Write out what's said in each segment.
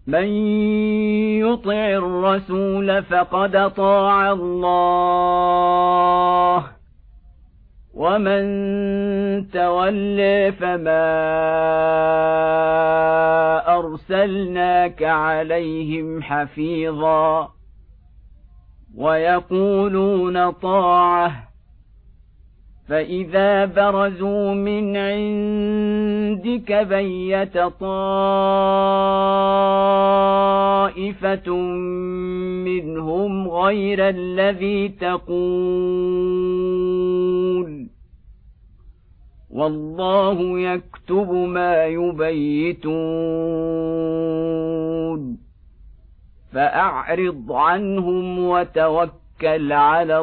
من يطع الرسول فقد أطاع الله ومن تولى فما أرسلناك عليهم حفيظا ويقولون طاعة فإذا برزوا من عندك بيت طائفة منهم غير الذي تقول والله يكتب ما يبيتون فأعرض عنهم وتوكل على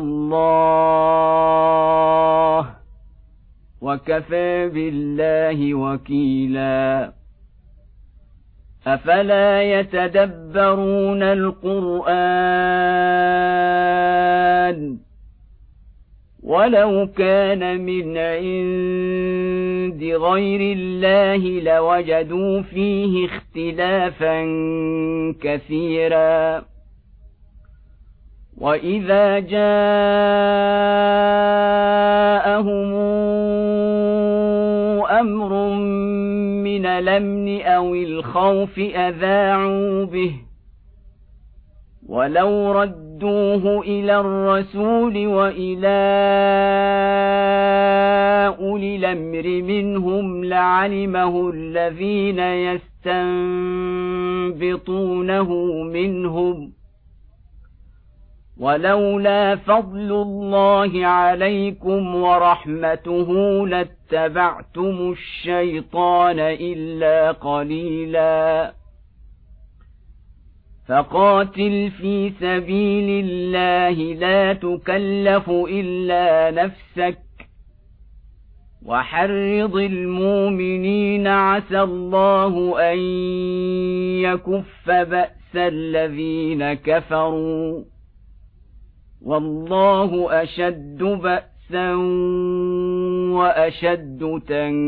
الله وكفى بالله وكيلا أفلا يتدبرون القرآن ولو كان من عند غير الله لوجدوا فيه اختلافا كثيرا وإذا جاءهم أمر من الأمن أو الخوف أذاعوا به ولو ردوه إلى الرسول وإلى أولي الأمر منهم لعلمه الذين يستنبطونه منهم ولولا فضل الله عليكم ورحمته لاتبعتم الشيطان إلا قليلا فقاتل في سبيل الله لا تكلف إلا نفسك وحرض المؤمنين عسى الله أن يكف بأس الذين كفروا والله أشد بأسا وأشد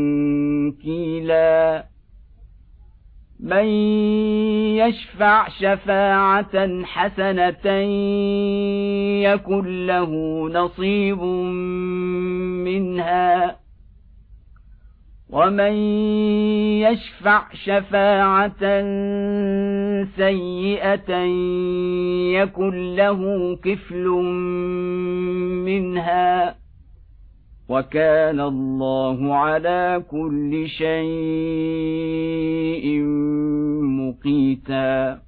تنكيلا من يشفع شفاعة حسنة يكن له نصيب منها ومن يشفع شفاعة سيئة يكن له كفل منها وكان الله على كل شيء مقيتا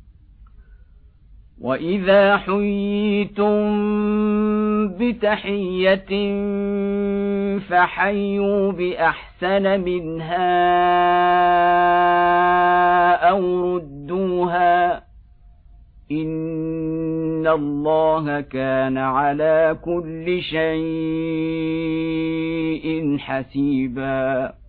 وإذا حييتم بتحية فحيوا بأحسن منها أو ردوها إن الله كان على كل شيء حسيبا